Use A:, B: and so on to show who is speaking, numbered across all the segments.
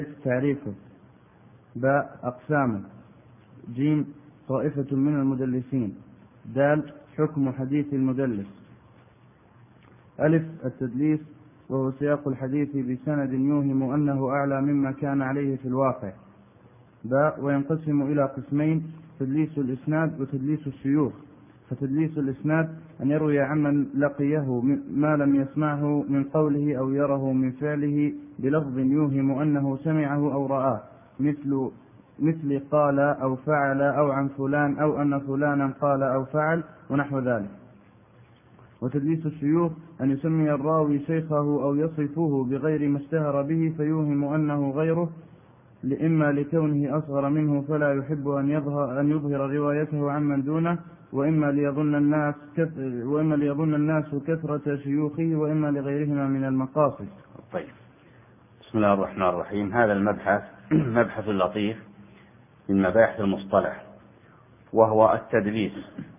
A: تعريفه. باء أقسامه. جيم طائفة من المدلسين. دال حكم حديث المدلس. ألف التدليس، وهو سياق الحديث بسند يوهم أنه أعلى مما كان عليه في الواقع. باء وينقسم إلى قسمين: تدليس الإسناد وتدليس الشيوخ. فتدليس الإسناد أن يروي عمن لقيه ما لم يسمعه من قوله أو يره من فعله بلفظ يوهم أنه سمعه أو رآه، مثل قال أو فعل أو عن فلان أو أن فلانا قال أو فعل ونحو ذلك. وتدليس الشيوخ أن يسمي الراوي شيخه أو يصفه بغير ما اشتهر به فيوهم أنه غيره، إما لكونه أصغر منه فلا يحب أن يظهر روايته عمن دونه، وإما ليظن الناس كثرة شيوخه، وإما لغيرهما من المقاصد.
B: طيب، بسم الله الرحمن الرحيم. هذا المبحث مبحث لطيف من مباحث المصطلح، وهو التدليس.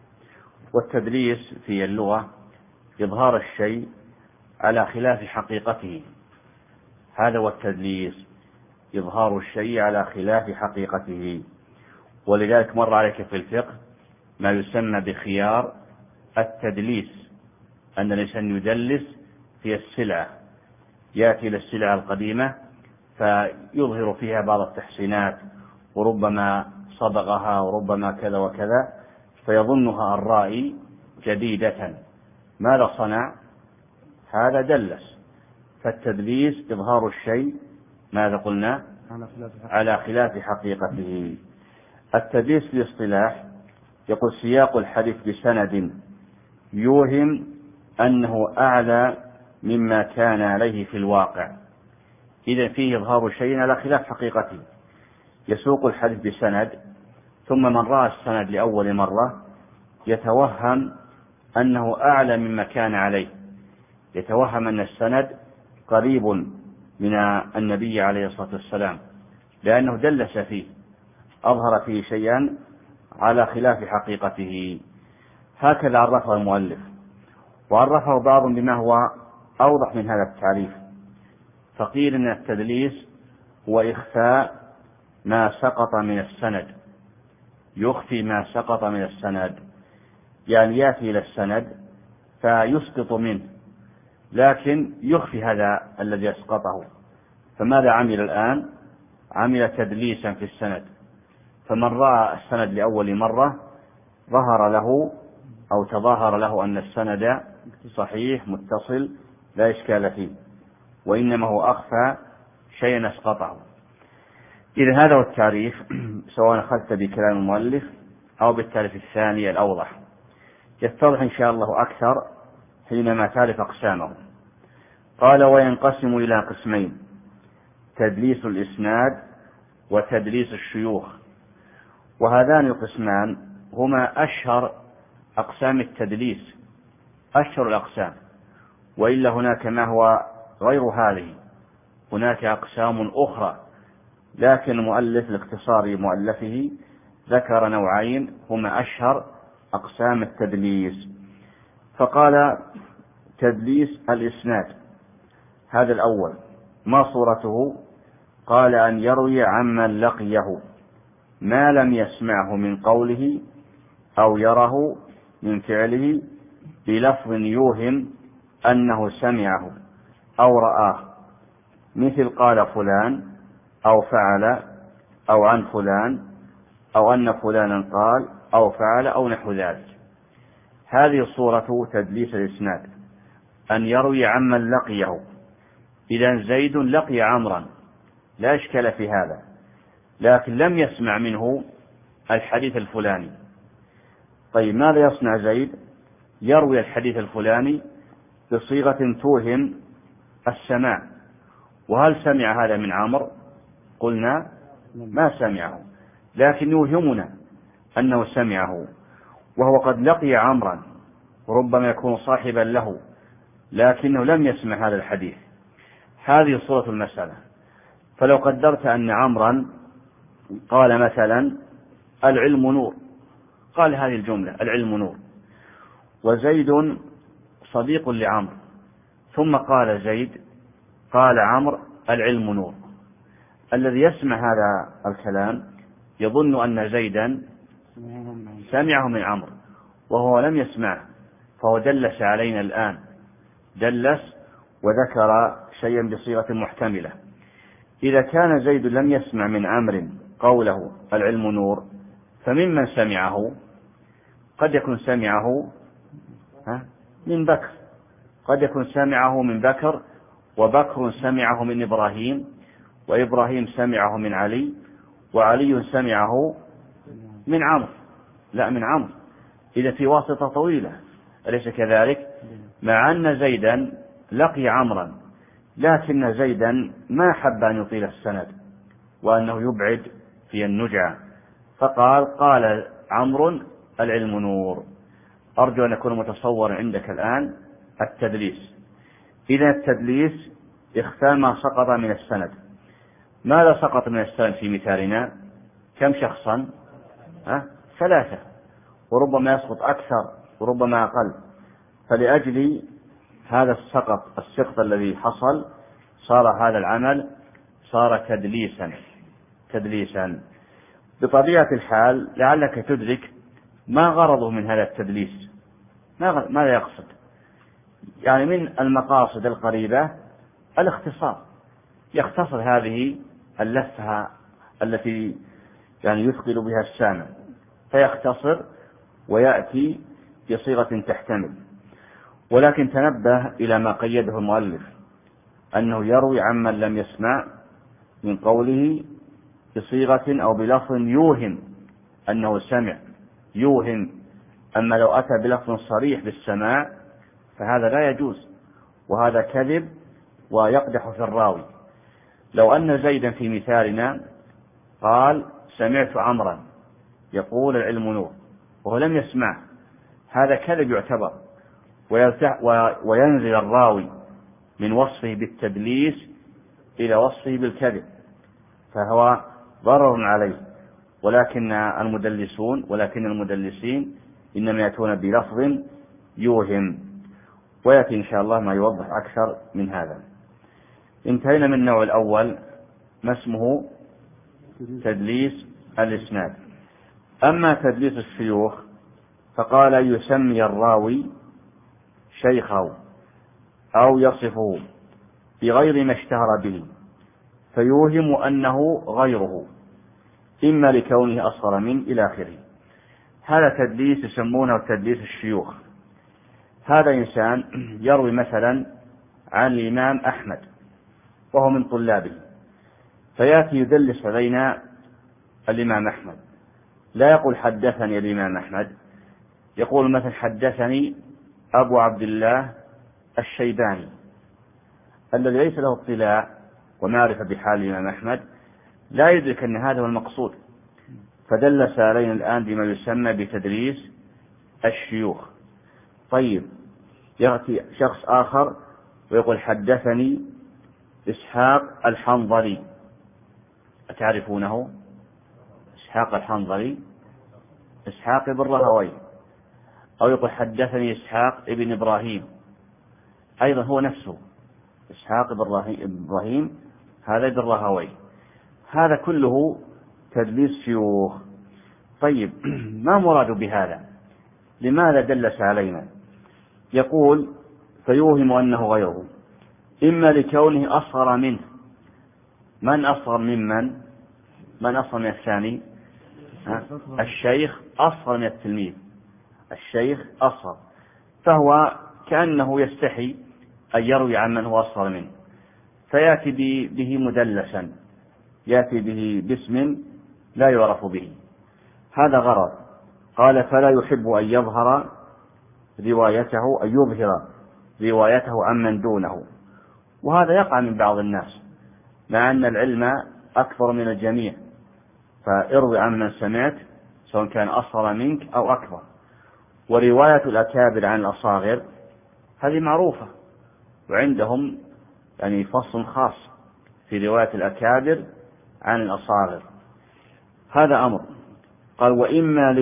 B: والتدليس في اللغة إظهار الشيء على خلاف حقيقته. هذا هو التدليس، إظهار الشيء على خلاف حقيقته. ولذلك مر عليك في الفقه ما يسمى بخيار التدليس، أن الإنسان يدلس في السلعة، يأتي إلى السلعة القديمة فيظهر فيها بعض التحسينات، وربما صبغها وربما كذا وكذا، فيظنها الرائي جديدة. ماذا صنع؟ هذا دلس. فالتدليس إظهار الشيء ماذا قلنا؟ على خلاف حقيقته. التدليس في الاصطلاح يقول سياق الحديث بسند يوهم أنه أعلى مما كان عليه في الواقع. إذا فيه إظهار شيء على خلاف حقيقته. يسوق الحديث بسند، ثم من رأى السند لأول مرة يتوهم أنه أعلى مما كان عليه، يتوهم أن السند قريب من النبي عليه الصلاة والسلام، لأنه دلس فيه، أظهر فيه شيئا على خلاف حقيقته. هكذا عرفه المؤلف، وعرفه بعض بما هو أوضح من هذا التعريف، فقيل أن التدليس هو إخفاء ما سقط من السند، يخفي ما سقط من السند، يعني يأتي إلى السند فيسقط منه، لكن يخفي هذا الذي يسقطه. فماذا عمل الآن؟ عمل تدليسا في السند، فمن رأى السند لأول مرة ظهر له أو تظاهر له أن السند صحيح متصل لا إشكال فيه، وإنما هو أخفى شيئا أسقطه. إذا هذا هو التعريف، سواء أخذت بكلام المؤلف أو بالتعريف الثاني الأوضح. يتضح إن شاء الله أكثر حينما تعرف أقسامه. قال وينقسم إلى قسمين: تدليس الإسناد وتدليس الشيوخ. وهذان القسمان هما أشهر أقسام التدليس، أشهر الأقسام، وإلا هناك ما هو غير هذه، هناك أقسام أخرى، لكن المؤلف لاختصار مؤلفه ذكر نوعين هما أشهر أقسام التدليس. فقال تدليس الإسناد، هذا الأول. ما صورته؟ قال أن يروي عمن لقيه ما لم يسمعه من قوله أو يره من فعله بلفظ يوهم أنه سمعه أو رآه، مثل قال فلان أو فعل أو عن فلان أو أن فلانا قال أو فعل أو نحو ذلك. هذه صورة تدليس الإسناد، أن يروي عمن لقيه. إذا زيد لقي عمرا لا إشكال في هذا، لكن لم يسمع منه الحديث الفلاني. طيب ماذا يصنع زيد؟ يروي الحديث الفلاني بصيغة توهم السماع. وهل سمع هذا من عمرو؟ قلنا ما سمعه، لكن يوهمنا أنه سمعه، وهو قد لقي عمرا، وربما يكون صاحبا له، لكنه لم يسمع هذا الحديث. هذه صورة المسألة. فلو قدرت أن عمرا قال مثلا العلم نور، قال هذه الجملة العلم نور، وزيد صديق لعمرو، ثم قال زيد قال عمرو العلم نور، الذي يسمع هذا الكلام يظن أن زيدا سمعه من عمرو وهو لم يسمعه، فهو دلس علينا الآن، دلس وذكر شيئا بصيغة محتملة. إذا كان زيد لم يسمع من عمرو قوله العلم نور، فممن سمعه؟ قد يكون سمعه من بكر، قد يكون سمعه من بكر، وبكر سمعه من إبراهيم، وإبراهيم سمعه من علي، وعلي سمعه من عمرو، لا من عمرو، إذا في واسطة طويلة، أليس كذلك؟ مع أن زيدا لقي عمرا، لكن زيدا ما حب أن يطيل السند وأنه يبعد في النجعة، فقال عمرو العلم نور. أرجو أن يكون متصور عندك الآن التدليس. إذا التدليس اختفى ما سقط من السند. ماذا سقط من السند في مثالنا؟ كم شخصا؟ 3، وربما يسقط أكثر وربما أقل. فلأجل هذا السقط الذي حصل صار هذا العمل تدليسا. بطبيعة الحال لعلك تدرك ما غرضه من هذا التدليس، ماذا يقصد؟ يعني من المقاصد القريبة الاختصار، يختصر هذه اللفة التي يعني يثقل بها السامع، فيختصر ويأتي بصيغة تحتمل. ولكن تنبه إلى ما قيده المؤلف، أنه يروي عمن لم يسمع من قوله بصيغة أو بلفظ يوهم أنه سمع، يوهم. أما لو أتى بلفظ صريح بالسماع فهذا لا يجوز، وهذا كذب ويقدح في الراوي. لو أن زيدا في مثالنا قال سمعت عمرا يقول العلم نور وهو لم يسمع، هذا كذب يعتبر، وينزل الراوي من وصفه بالتدليس إلى وصفه بالكذب، فهو ضرر عليه. ولكن المدلسين إنما يأتون بلفظ يوهم، ويأتي إن شاء الله ما يوضح أكثر من هذا. انتهينا من النوع الأول، ما اسمه تدليس الإسناد. أما تدليس الشيوخ فقال يسمي الراوي شيخه أو يصفه بغير ما اشتهر به فيوهم أنه غيره، إما لكونه أصغر من إلى آخره. هذا تدليس يسمونه تدليس الشيوخ. هذا إنسان يروي مثلا عن الإمام أحمد وهو من طلابه، فيأتي يدلس علينا الإمام أحمد، لا يقول حدثني الإمام أحمد، يقول مثلا حدثني أبو عبد الله الشيباني الذي ليس له اطلاع ومعرفة بحال الإمام أحمد، لا يدرك أن هذا هو المقصود، فدلس علينا الآن بما يسمى بتدليس الشيوخ. طيب، يأتي شخص آخر ويقول حدثني إسحاق الحنظلي، أتعرفونه؟ إسحاق الحنظلي إسحاق بن راهويه، أو يقول حدثني إسحاق ابن إبراهيم، أيضا هو نفسه إسحاق بن إبراهيم، هذا ابن راهويه. هذا كله تدليس شيوخ. طيب، ما مراد بهذا؟ لماذا دلس علينا؟ يقول فيوهم أنه غيره، إما لكونه أصغر منه. من أصغر ممن؟ من أصغر من الثاني؟ الشيخ أصغر من التلميذ، الشيخ أصغر، فهو كأنه يستحي أن يروي عن من هو أصغر منه، فيأتي به مدلسا، يأتي به باسم لا يعرف به. هذا غرض. قال فلا يحب أن يظهر روايته عمن دونه. وهذا يقع من بعض الناس، مع أن العلم أكبر من الجميع، فاروي عمن سمعت سواء كان أصغر منك أو أكبر. ورواية الأكابر عن الأصاغر هذه معروفة، وعندهم يعني فصل خاص في رواية الأكابر عن الأصاغر. هذا أمر. قال وإما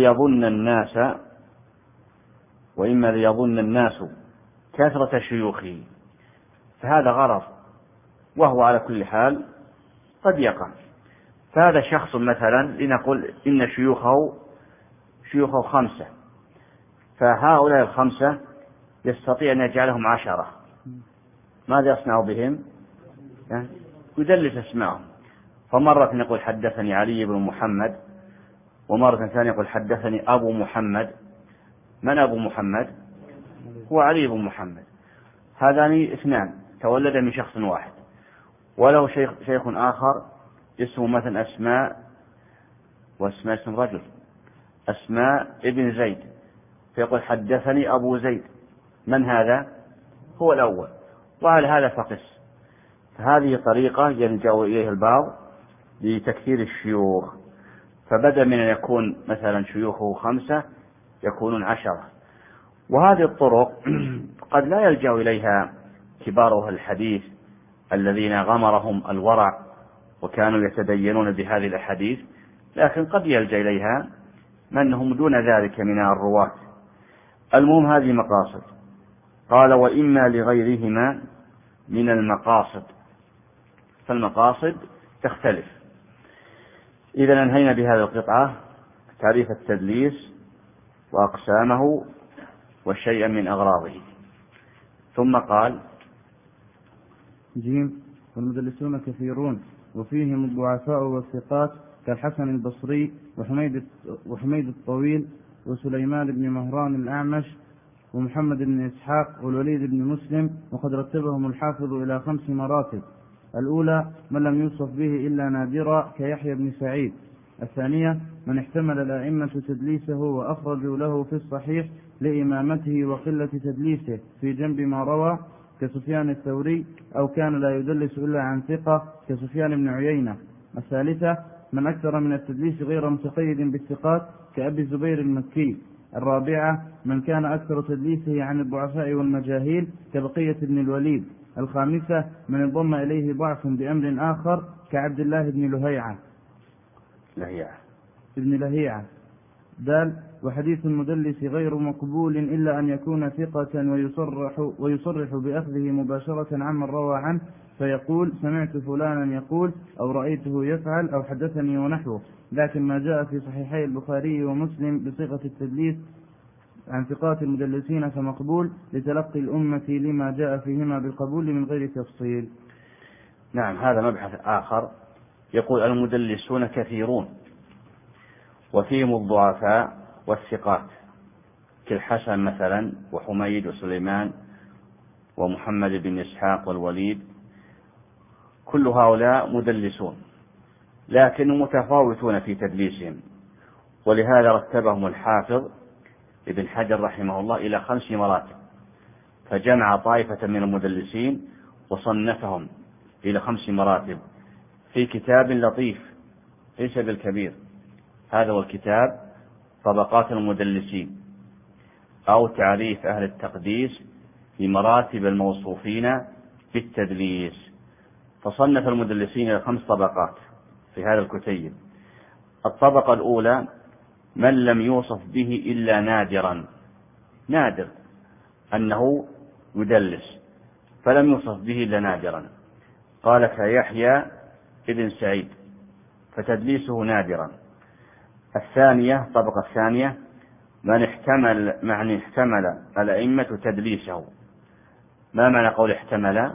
B: ليظن الناس كثرة شيوخه، فهذا غرض، وهو على كل حال قد يقع. فهذا شخص مثلا لنقول إن شيوخه 5، فهؤلاء 5 يستطيع أن يجعلهم 10. ماذا يصنع بهم؟ يدلس اسمائهم. فمرة يقول حدثني علي بن محمد، ومرة ثانية يقول حدثني أبو محمد. من أبو محمد؟ هو علي بن محمد. هذان 2 تولد من شخص واحد. ولو شيخ آخر اسمه مثلا أسماء، واسماء اسم رجل، أسماء ابن زيد، فيقول حدثني أبو زيد. من هذا؟ هو الأول. وعلى هذا فقس. فهذه طريقة يلجأ إليها البعض لتكثير الشيوخ، فبدل من أن يكون مثلا شيوخه 5 يكونون 10. وهذه الطرق قد لا يلجأ إليها كبار الحديث الذين غمرهم الورع وكانوا يتدينون بهذه الأحاديث، لكن قد يلجأ إليها من هم دون ذلك من الرواة. المهم هذه مقاصد. قال وإما لغيرهما من المقاصد، فالمقاصد تختلف. إذا انهينا بهذه القطعة تعريف التدليس وأقسامه وشيئا من أغراضه. ثم قال
A: جيم والمدلسون كثيرون وفيهم الضعفاء والثقات كالحسن البصري وحميد الطويل وسليمان بن مهران الأعمش ومحمد بن إسحاق والوليد بن مسلم. وقد رتبهم الحافظ إلى 5 مراتب. الأولى من لم يوصف به إلا نادرا كيحيى بن سعيد. الثانية من احتمل الأئمة تدليسه وأخرجوا له في الصحيح لإمامته وقلة تدليسه في جنب ما روى كسفيان الثوري، أو كان لا يدلس إلا عن ثقة كسفيان بن عيينة. الثالثة من أكثر من التدليس غير متقيد بالثقات كأبي الزبير المكي. الرابعة من كان أكثر تدليسه عن الضعفاء والمجاهيل كبقية بن الوليد. الخامسة من انضم إليه ضعف بأمر آخر كعبد الله بن لهيعة. دال وحديث المدلس غير مقبول إلا أن يكون ثقة ويصرح بأخذه مباشرة عمن روى عنه، فيقول سمعت فلانا يقول أو رأيته يفعل أو حدثني ونحوه. لكن ما جاء في صحيحي البخاري ومسلم بصيغة التدليس عن ثقات المدلسين فمقبول لتلقي الأمة لما جاء فيهما بالقبول من غير تفصيل.
B: نعم، هذا مبحث آخر. يقول المدلسون كثيرون وفيهم الضعفاء والثقات كالحسن مثلا وحميد وسليمان ومحمد بن إسحاق والوليد. كل هؤلاء مدلسون لكن متفاوتون في تدليسهم، ولهذا رتبهم الحافظ ابن حجر رحمه الله إلى 5 مراتب، فجمع طائفة من المدلسين وصنفهم إلى 5 مراتب في كتاب لطيف ليس بالكبير. هذا هو الكتاب طبقات المدلسين أو تعريف أهل التقديس بمراتب الموصوفين بالتدليس. فصنف المدلسين إلى 5 طبقات في هذا الكتيب. الطبقة الأولى من لم يوصف به إلا نادرا، نادر أنه يدلس فلم يوصف به إلا نادرا. قال كيحيى ابن سعيد فتدليسه نادرا. الثانية الطبقة الثانية من احتمل الأئمة تدليسه. ما معنى قول احتمل؟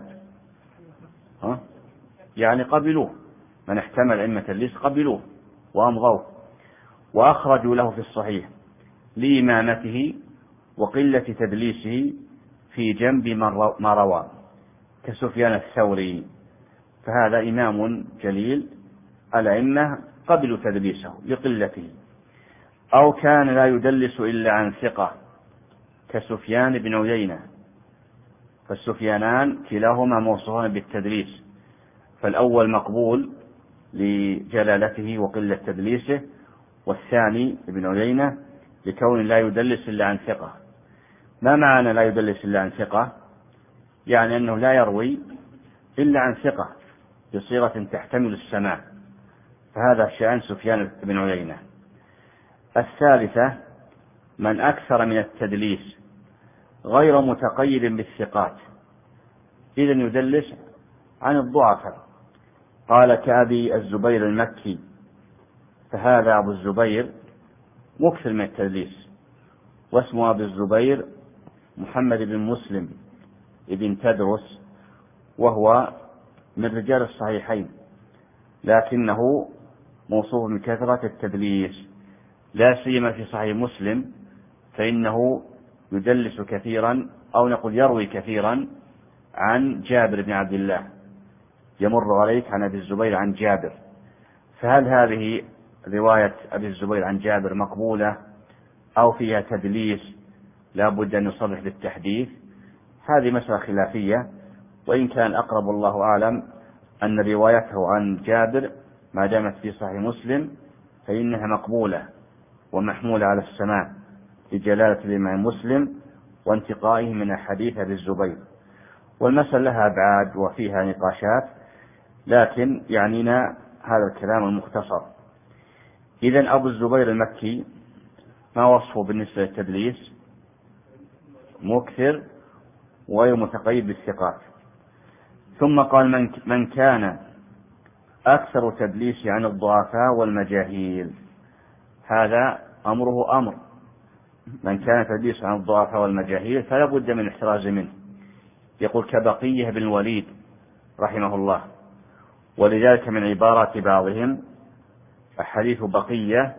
B: يعني قبلوه. من احتمل الأئمة تدليس قبلوه وأمضوه وأخرجوا له في الصحيح لإمامته وقلة تدليسه في جنب ما روى كسفيان الثوري. فهذا إمام جليل الأئمة قبلوا تدليسه لقلته. أو كان لا يدلس إلا عن ثقة كسفيان بن عيينة. فالسفيانان كلاهما موصوفان بالتدليس، فالأول مقبول لجلالته وقلة تدليسه، والثاني ابن عيينة لكون لا يدلس إلا عن ثقة. ما معنى لا يدلس إلا عن ثقة؟ يعني أنه لا يروي إلا عن ثقة بصيغة تحتمل السماع، فهذا شأن سفيان بن عيينة. الثالثة من أكثر من التدليس غير متقيد بالثقات، إذن يدلس عن الضعفاء قال كأبي الزبير المكي، فهذا أبو الزبير مكثر من التدليس، واسمه أبو الزبير محمد بن مسلم ابن تدرس، وهو من رجال الصحيحين، لكنه موصوف بكثرة التدليس، لا سيما في صحيح مسلم، فإنه يدلس كثيرا، أو نقول يروي كثيرا عن جابر بن عبد الله، يمر عليك عن أبي الزبير عن جابر. فهل هذه رواية أبي الزبير عن جابر مقبولة أو فيها تدليس لا بد أن يصرح بالتحديث؟ هذه مسألة خلافية، وإن كان أقرب الله أعلم أن روايته عن جابر ما دامت في صحيح مسلم فإنها مقبولة ومحمولة على السماع لجلالة الإمام مسلم وانتقائه من حديث أبي الزبير. والمسألة لها أبعاد وفيها نقاشات، لكن يعنينا هذا الكلام المختصر. إذن أبو الزبير المكي ما وصفه بالنسبة للتدليس؟ مكثر وغير متقيد بالثقات. ثم قال من كان أكثر تدليس عن الضعفاء والمجاهيل، هذا أمره أمر، من كان تدليس عن الضعفاء والمجاهيل فلا بد من الاحتراز منه. يقول كبقية بن الوليد رحمه الله، ولذلك من عبارات بعضهم أحاديث بقية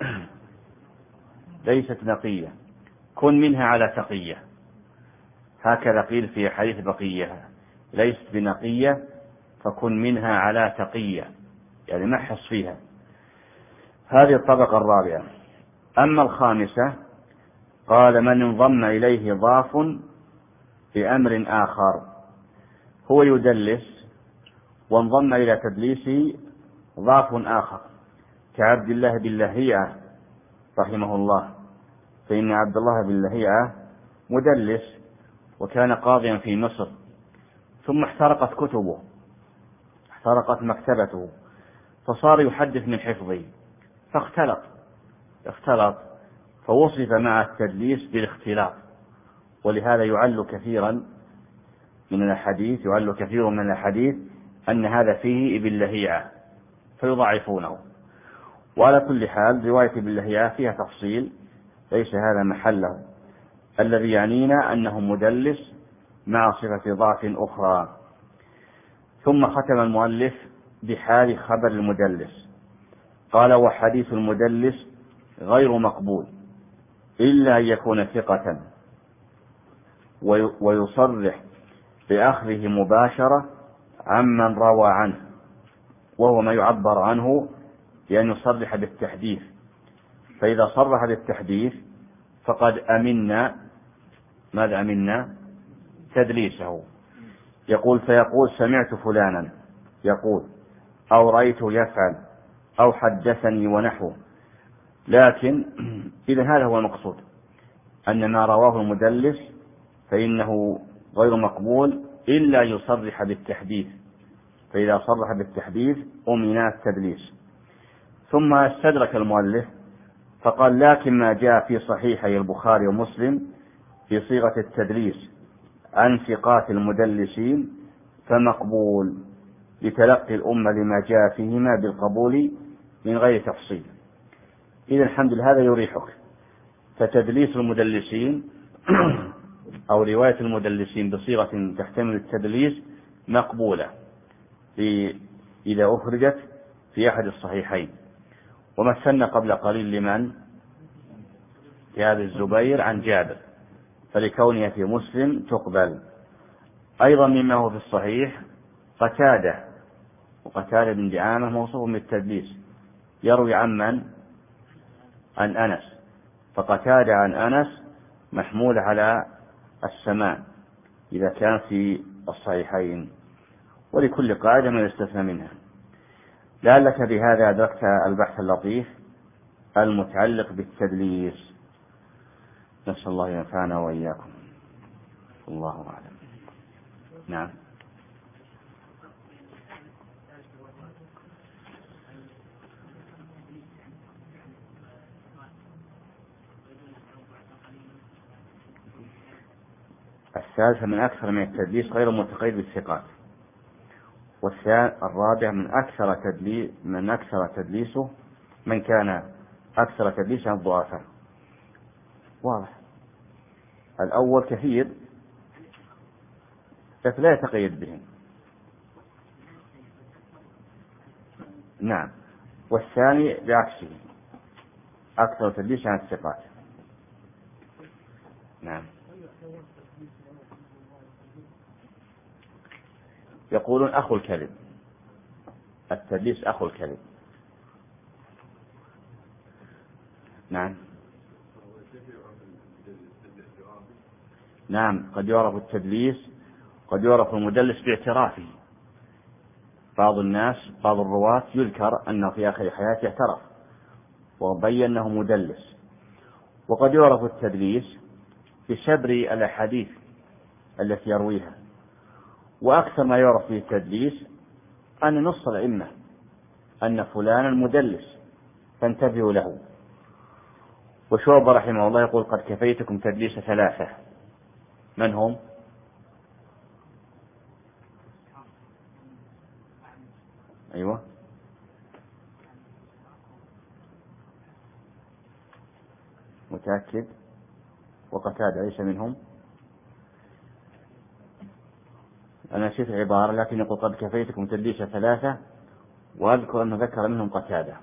B: ليست نقية، كن منها على تقية، هكذا قيل في حديث بقية، ليست بنقية فكن منها على تقية، يعني محص فيها. هذه الطبقة الرابعة. أما الخامسة قال من انضم إليه ضاف بأمر آخر، هو يدلس وانضم إلى تدليسه ضاف آخر كعبد الله بن لهيعة رحمه الله، فإن عبد الله بن لهيعة مدلس وكان قاضيا في مصر، ثم احترقت كتبه، احترقت مكتبته، فصار يحدث من حفظه اختلط فوصف مع التدليس بالاختلاط. ولهذا يعل كثير من الحديث أن هذا فيه ابن لهيعة فيضعفونه. وعلى كل حال رواية ابن لهيعة فيها تفصيل ليس هذا محله، الذي يعنينا أنه مدلس مع صفة ضعف أخرى. ثم ختم المؤلف بحال خبر المدلس، قال وحديث المدلس غير مقبول إلا أن يكون ثقة ويصرح بأخذه مباشرة عمن روى عنه، وهو ما يعبر عنه بأن يصرح بالتحديث، فإذا صرح بالتحديث فقد أمنا، ماذا أمنا؟ تدليسه. فيقول سمعت فلانا يقول، أو رأيته يفعل، أو حدثني ونحوه. لكن إذا هذا هو المقصود، أن ما رواه المدلس فإنه غير مقبول إلا يصرح بالتحديث، فإذا صرح بالتحديث أمن التدليس. ثم استدرك المؤلف فقال لكن ما جاء في صحيحي البخاري ومسلم في صيغة التدليس عن ثقات المدلسين فمقبول لتلقي الأمة لما جاء فيهما بالقبول من غير تفصيل. إذا الحمد لله هذا يريحك. فتدليس المدلسين أو رواية المدلسين بصيغة تحتمل التدليس مقبولة إذا أخرجت في أحد الصحيحين. ومثلنا قبل قليل لمن؟ لأبي الزبير عن جابر، فلكونها في مسلم تقبل. أيضا مما هو في الصحيح قتادة، وقتادة بن دعامة موصوف بالتدليس، يروي عن من؟ عن أنس، فقتادة عن أنس محمول على السماع إذا كان في الصحيحين، ولكل قاعدة ما يستثنى منها. لعلك بهذا أدركت البحث اللطيف المتعلق بالتدليس. نسأل الله ينفعنا وإياكم. الله أعلم. نعم. الثالثة من أكثر من التدليس غير متقيد بالثقات، والرابع من أكثر تدليسه من كان أكثر تدليسا الضعفاء. واضح. الأول كثير لكن لا يتقيد بهم. نعم. والثاني بعكسه أكثر تدليسا عن الثقات. نعم. يقولون أخو الكذب، التدليس أخو الكذب. نعم. نعم، قد يعرف التدليس، قد يعرف المدلس باعترافه. بعض الرواة يذكر أنه في آخر حياته اعترف وبين أنه مدلس. وقد يعرف التدليس بشبر الأحاديث التي يرويها. وأكثر ما يعرف به التدليس أن نص الأئمة أن فلانا مدلس فانتبهوا له. وشعبة رحمه الله يقول قد كفيتكم تدليس 3. من هم؟ أيوة. متأكد. وقتادة ليس منهم؟ أنا نسيت العبارة، لكن يقول قد كفيتكم تدليس 3، وأذكر أنه ذكر منهم قتادة.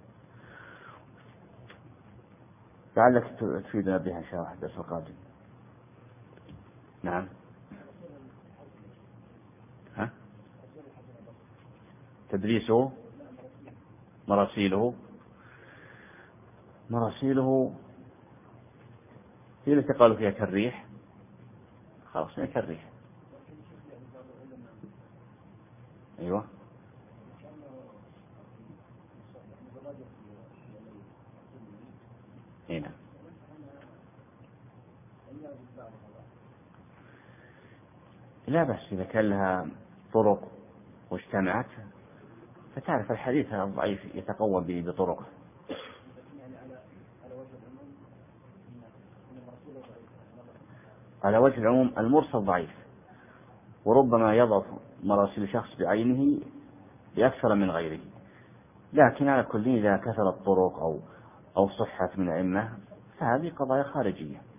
B: لعلك تفيدنا بها إن شاء الله الدرس القادم. نعم. تدريسه مراسيله هي التي قالوا فيها كالريح. خلاص هي كالريح. أيوة. هنا لا بس إذا كان لها طرق واجتمعت فتعرف الحديث الضعيف يتقوى بطرقه. على وجه العموم المرسل ضعيف، وربما يضعف مراسيل شخص بعينه بأكثر من غيره، لكن على كل إذا كثرت الطرق أو صحت من أئمة فهذه قضايا خارجية.